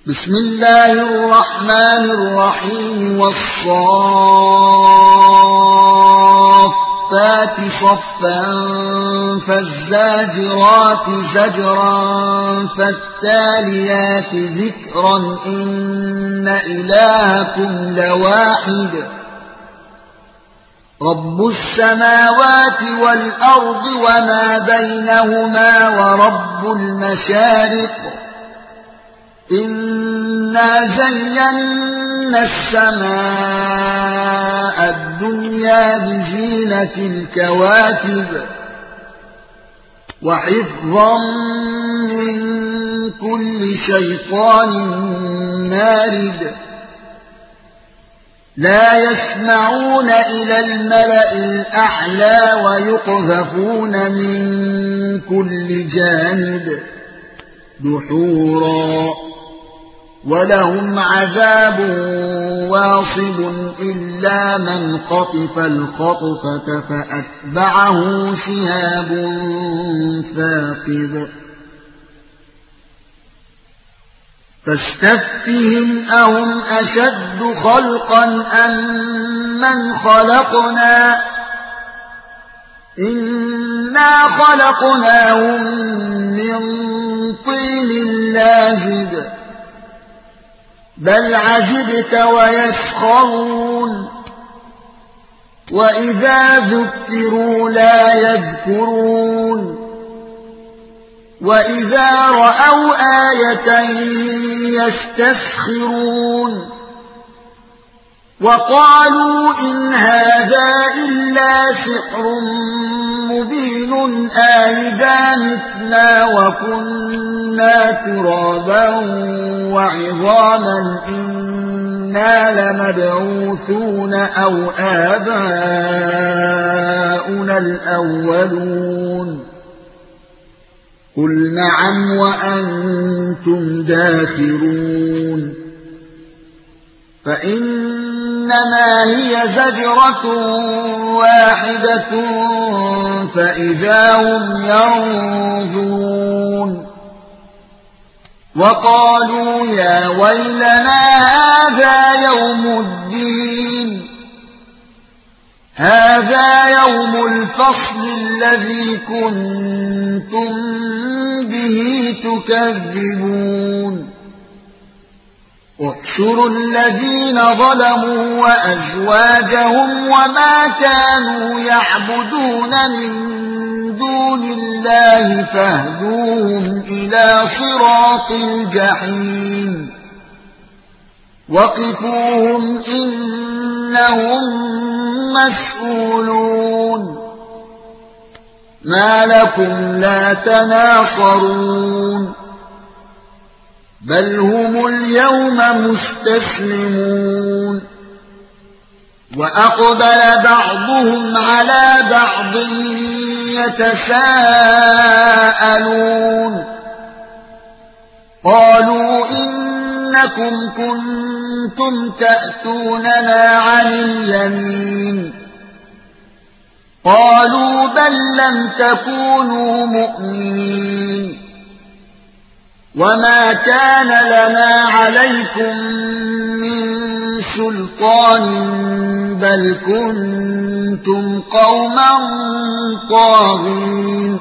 بسم الله الرحمن الرحيم والصافات صفا فالزاجرات زجرا فالتاليات ذكرا إن إلهكم لواحد رب السماوات والأرض وما بينهما ورب المشارق إنا زينا السماء الدنيا بزينة الكواكب وحفظا من كل شيطان مارد لا يسمعون إلى الملأ الأعلى ويقذفون من كل جانب دحورا ولهم عذاب واصب إلا من خطف الخطفة فأتبعه شهاب ثاقب فاستفتهم أهم أشد خلقا أم من خلقنا إنا خلقناهم من طين لازب بل عجبت ويسخرون وإذا ذكروا لا يذكرون وإذا رأوا آية يستسخرون وقالوا إن هذا إلا سحر مبين أئذا متنا وكنا ترابا وعظاما إنا لمبعوثون أو آباؤنا الأولون قل نعم وأنتم داخرون فإنما هي زجرة واحدة فإذا هم ينظرون وقالوا يا ويلنا هذا يوم الدين هذا يوم الفصل الذي كنتم به تكذبون احشروا الذين ظلموا وأزواجهم وما كانوا يعبدون من دون الله فاهدوهم إلى صراط الجحيم وقفوهم إنهم مسؤولون ما لكم لا تناصرون بل هم اليوم مستسلمون وأقبل بعضهم على بعض يتساءلون قالوا إنكم كنتم تأتوننا عن اليمين قالوا بل لم تكونوا مؤمنين وما كان لنا عليكم من سلطان بل كنتم قوما طاغين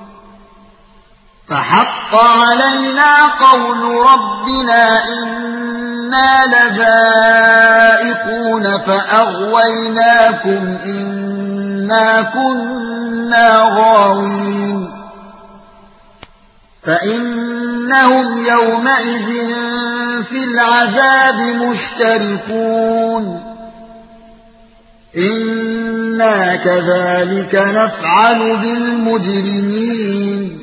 فحق علينا قول ربنا إنا لذائقون فأغويناكم إنا كنا غاوين فإنهم يومئذ في العذاب مشتركون إنا كذلك نفعل بالمجرمين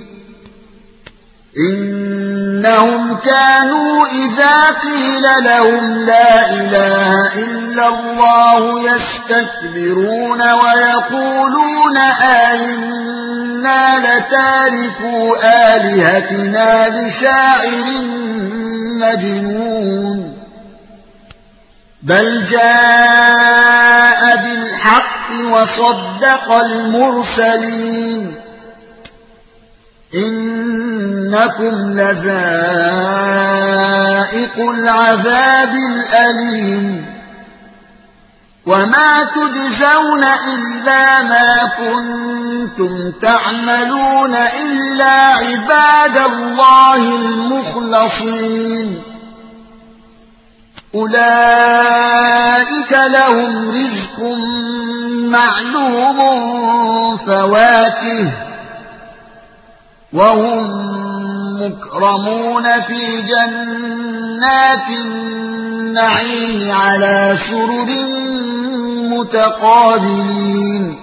إنهم كانوا إذا قيل لهم لا إله إلا الله يستكبرون ويقولون أئنا لتاركو آلهتنا لشاعر مجنون بل جاء بالحق وصدق المرسلين إنكم لذائقو ذائقوا العذاب الأليم وما تجزون إلا ما كنتم تعملون إلا عباد الله المخلصين أولئك لهم رزق معلوم فواكه وهم مكرمون في جنات النعيم على سرر متقابلين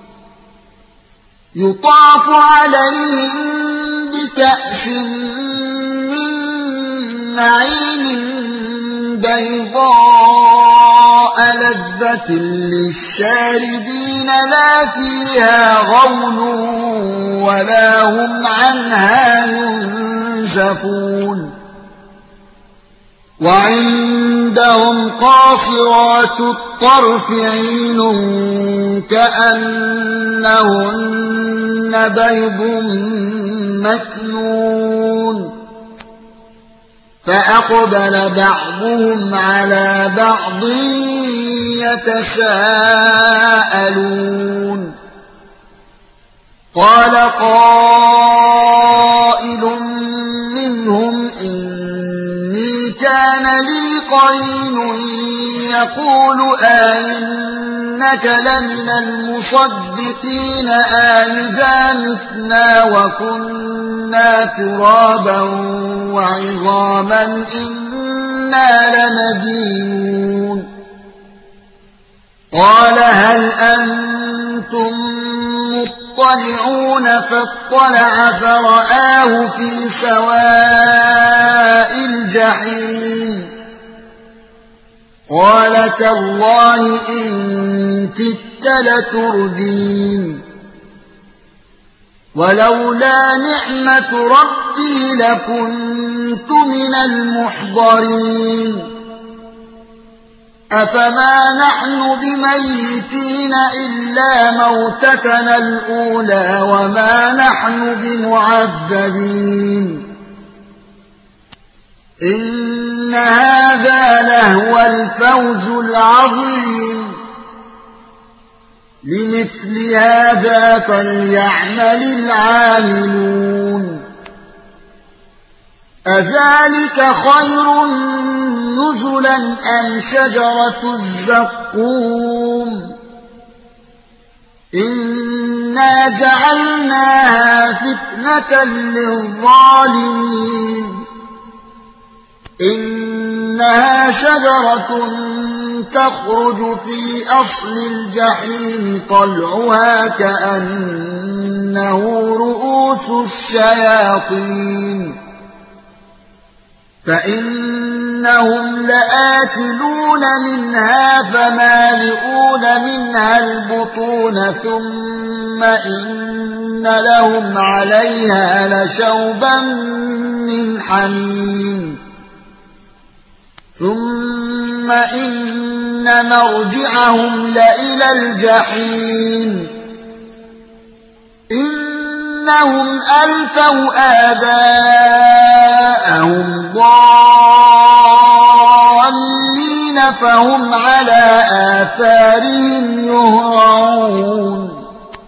يطاف عليهم بكأس من معين بيضاء لذة للشاربين لا فيها غول ولا هم عنها ينزفون وعندهم قاصرات الطرف عين كأنهن بيض مكنون فأقبل بعضهم على بعض يتساءلون قال قائل منهم إني كان لي قرين يقول أئنك لمن المصدقين أئذا متنا وكنا ترابا وعظاما إنا لمدينون قال هل أنتم مطلعون فاطلع فرآه في سواء الجحيم قال تالله إن كدت لتردين ولولا نعمة ربي لكنت من المحضرين أفما نحن بميتين إلا موتتنا الأولى وما نحن بمعذبين إن هذا لهو الفوز العظيم لمثل هذا فليعمل العاملون أذلك خير نزلا أم شجرة الزقوم إنا جعلناها فتنة للظالمين إنها شجرة تخرج في أصل الجحيم طلعها كأنه رؤوس الشياطين فإنهم لآكلون منها فمالئون منها البطون ثم إن لهم عليها لشوبا من حميم ثم إن مرجعهم لإلى الجحيم إنهم ألفوا آباءهم ضالين فهم على آثارهم يهرعون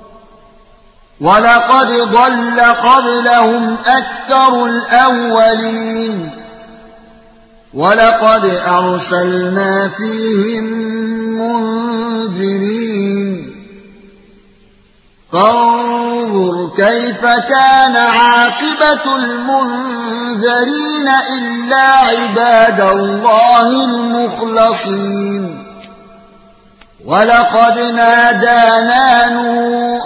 ولقد ضل قبلهم أكثر الأولين ولقد أرسلنا فيهم منذرين فانظر كيف كان عاقبة المنذرين إلا عباد الله المخلصين ولقد نادانا نوح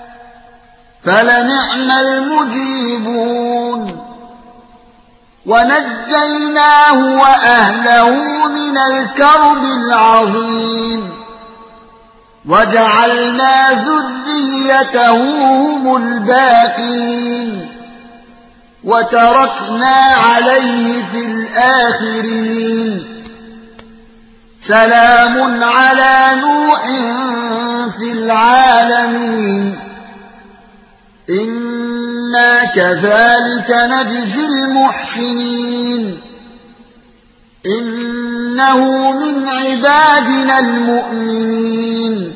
فلنعم المجيبون ونجيناه وأهله من الكرب العظيم وجعلنا ذريته هم الباقين وتركنا عليه في الآخرين سلام على نوح في العالمين إنا كذلك نجزي المحسنين إنه من عبادنا المؤمنين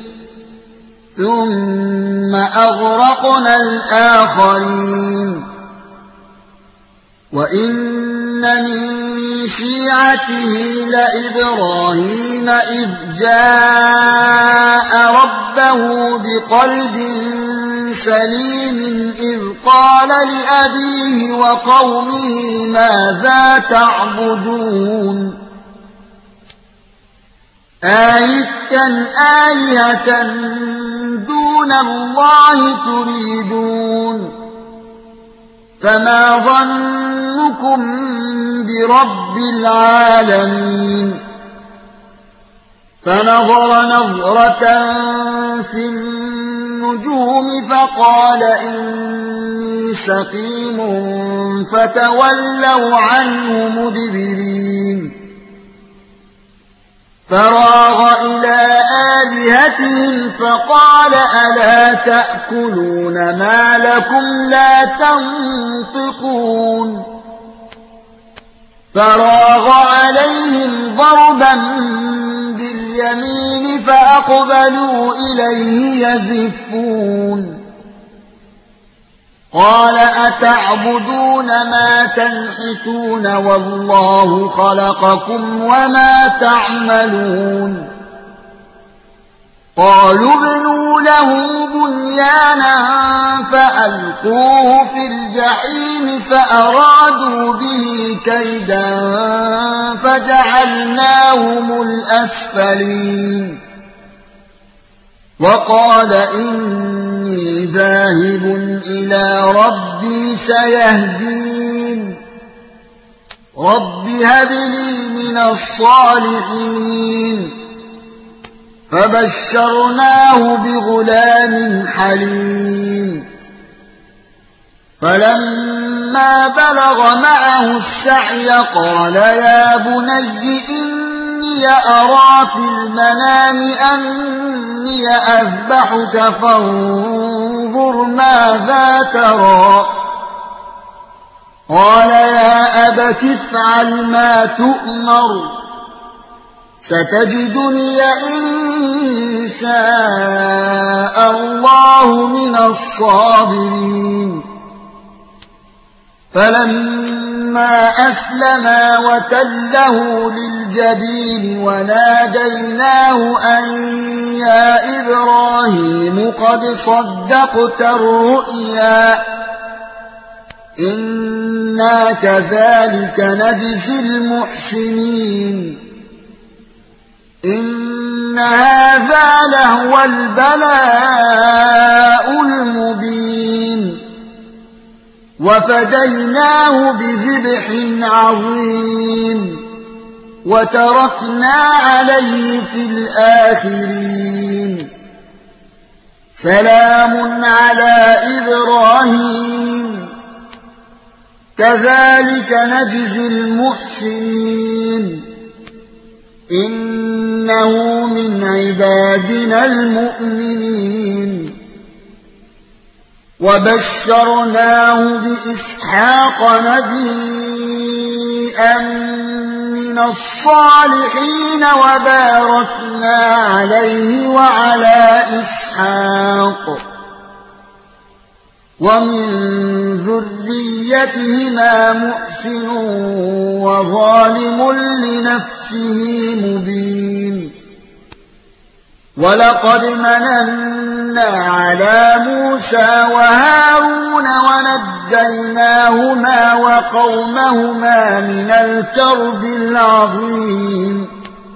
ثم أغرقنا الآخرين وإن من شيعته لإبراهيم إذ جاء ربه بقلب سليم إذ قال لأبيه وقومه ماذا تعبدون أئفكا آلهة دون الله تريدون فما ظنكم برب العالمين فنظر نظرة في النجوم فقال إني سقيم فتولوا عنه مدبرين فراغ إلى آلهتهم فقال ألا تأكلون ما لكم لا تنطقون فراغ عليهم ضربا باليمين فأقبلوا إليه يزفون قال أتعبدون ما تنحتون والله خلقكم وما تعملون قالوا ابنوا له بنيانا فألقوه في الجحيم فأرادوا به كيدا فجعلناهم الأسفلين وقال إني ذاهب إلى ربي سيهدين رب هب لي من الصالحين فبشرناه بغلام حليم فلما بلغ معه السعي قال يا بني إني أرى في المنام أني أذبحك فانظر ماذا ترى قال يا أبت افعل ما تؤمر ستجدني إن شاء الله من الصابرين فلما أسلما وتله للجبين وناديناه أن يا إبراهيم قد صدقت الرؤيا إنا كذلك نجزي المحسنين إن هذا لهو البلاء المبين وفديناه بذبح عظيم وتركنا عليه في الآخرين سلام على إبراهيم كذلك نجزي المحسنين إنه من عبادنا المؤمنين وبشرناه بإسحاق نبيا من الصالحين وباركنا عليه وعلى إسحاق ومن ذريتهما محسن وظالم لنفسه مبين ولقد مننا على موسى وهارون ونجيناهما وقومهما من الكرب العظيم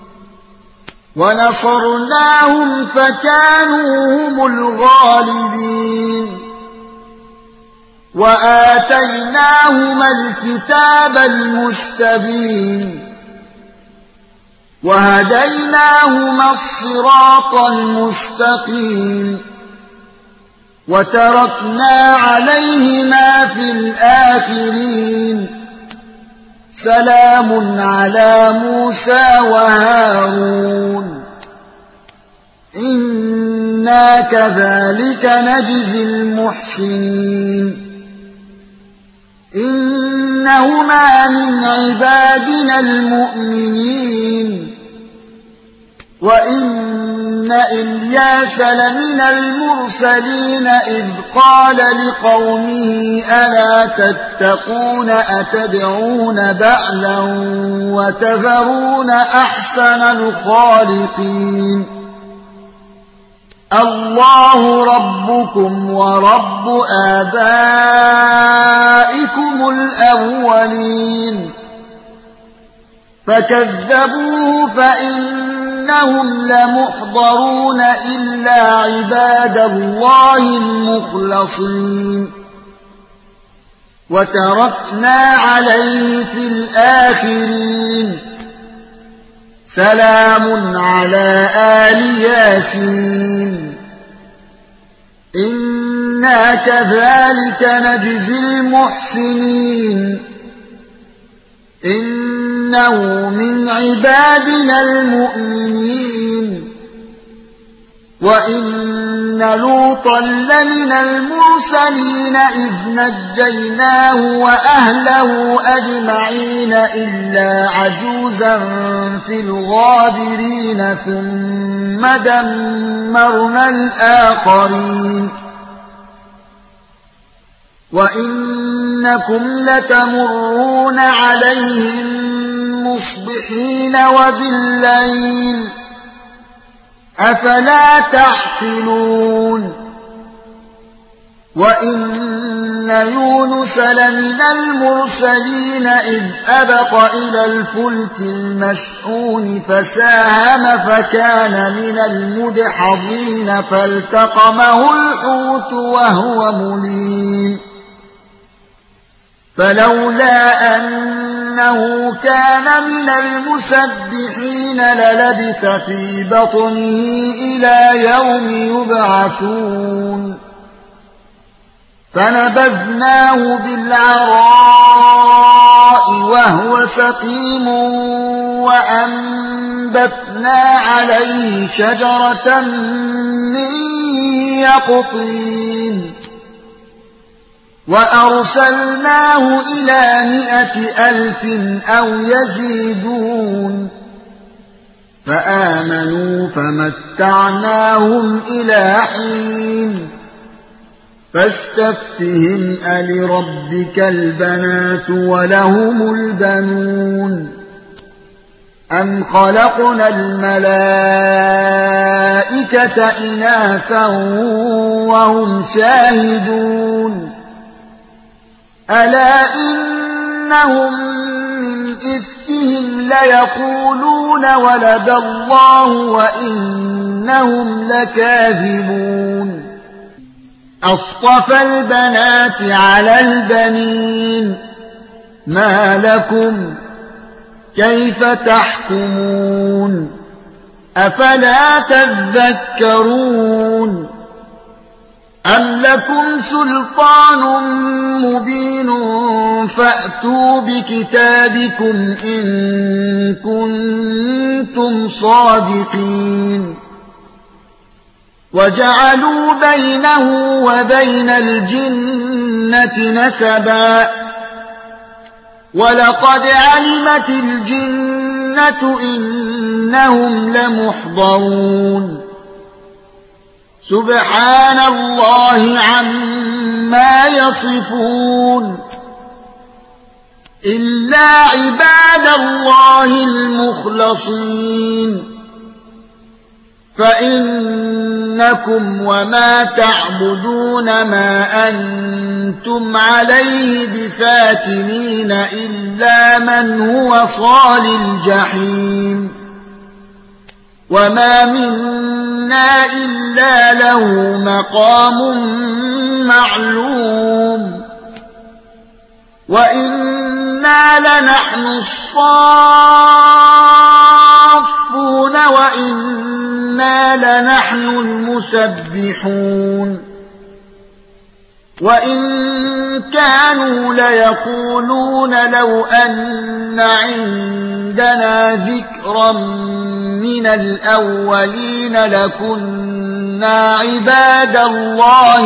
ونصرناهم فكانوا هم الغالبين وآتيناهما الكتاب المستبين وهديناهما الصراط المستقيم وتركنا عليهما في الآخرين سلام على موسى وهارون إنا كذلك نجزي المحسنين إنهما من عبادنا المؤمنين وإن إلياس لمن المرسلين إذ قال لقومه ألا تتقون أتدعون بعلا وتذرون أحسن الخالقين الله ربكم ورب آبائكم الأولين فكذبوه فإنهم لمحضرون إلا عباد الله المخلصين وتركنا عليه في الآخرين سلام على آل ياسين إنا كذلك نجزي المحسنين إنه من عبادنا المؤمنين وإن لوطا لمن المرسلين إذ نجيناه وأهله أجمعين إلا عجوزا في الغابرين ثم دمرنا الآخرين وإنكم لتمرون عليهم مصبحين وبالليل أفلا تعقلون وإن يونس لمن المرسلين إذ أبق إلى الفلك المشحون فساهم فكان من المدحضين فالتقمه الحوت وهو مليم فلولا أنه كان من المسبحين للبث في بطنه إلى يوم يبعثون فنبذناه بالعراء وهو سقيم وأنبتنا عليه شجرة من يقطين وأرسلناه إلى 100,000 أو يزيدون فآمنوا فمتعناهم إلى حين فاستفتهم ألربك البنات ولهم البنون أم خلقنا الملائكة إناثا وهم شاهدون ألا إنهم من إفكهم ليقولون ولد الله وإنهم لكاذبون أصطفى البنات على البنين ما لكم كيف تحكمون أفلا تذكرون أم لكم سلطان مبين فأتوا بكتابكم إن كنتم صادقين وجعلوا بينه وبين الجنة نسبا ولقد علمت الجنة إنهم لمحضرون سبحان الله عما يصفون إلا عباد الله المخلصين فإنكم وما تعبدون ما أنتم عليه بفاتنين إلا من هو صال الجحيم وما منا إلا له مقام معلوم وإنا لنحن الصافون وإنا لنحن المسبحون وإن كانوا ليقولون لو أن عندنا ذكرا من الأولين لكنا عباد الله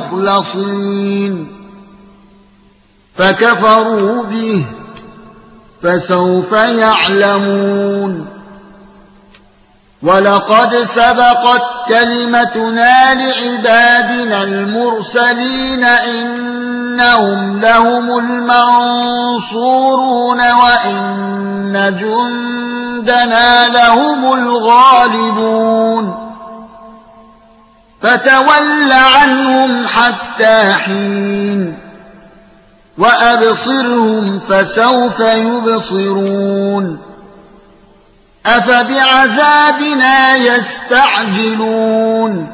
المخلصين فكفروا به فسوف يعلمون ولقد سبقت كلمتنا لعبادنا المرسلين إنهم لهم المنصورون وإن جندنا لهم الغالبون فتول عنهم حتى حين وأبصرهم فسوف يبصرون أفبعذابنا يستعجلون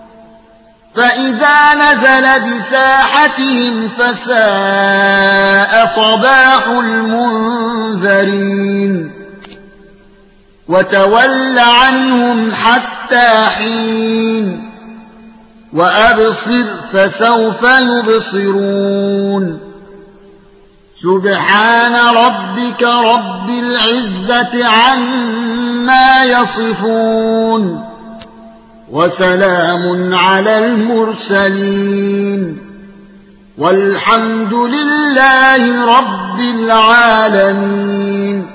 فإذا نزل بساحتهم فساء صباح المنذرين وتول عنهم حتى حين وأبصر فسوف يبصرون سبحان ربك رب العزة عما يصفون وسلام على المرسلين والحمد لله رب العالمين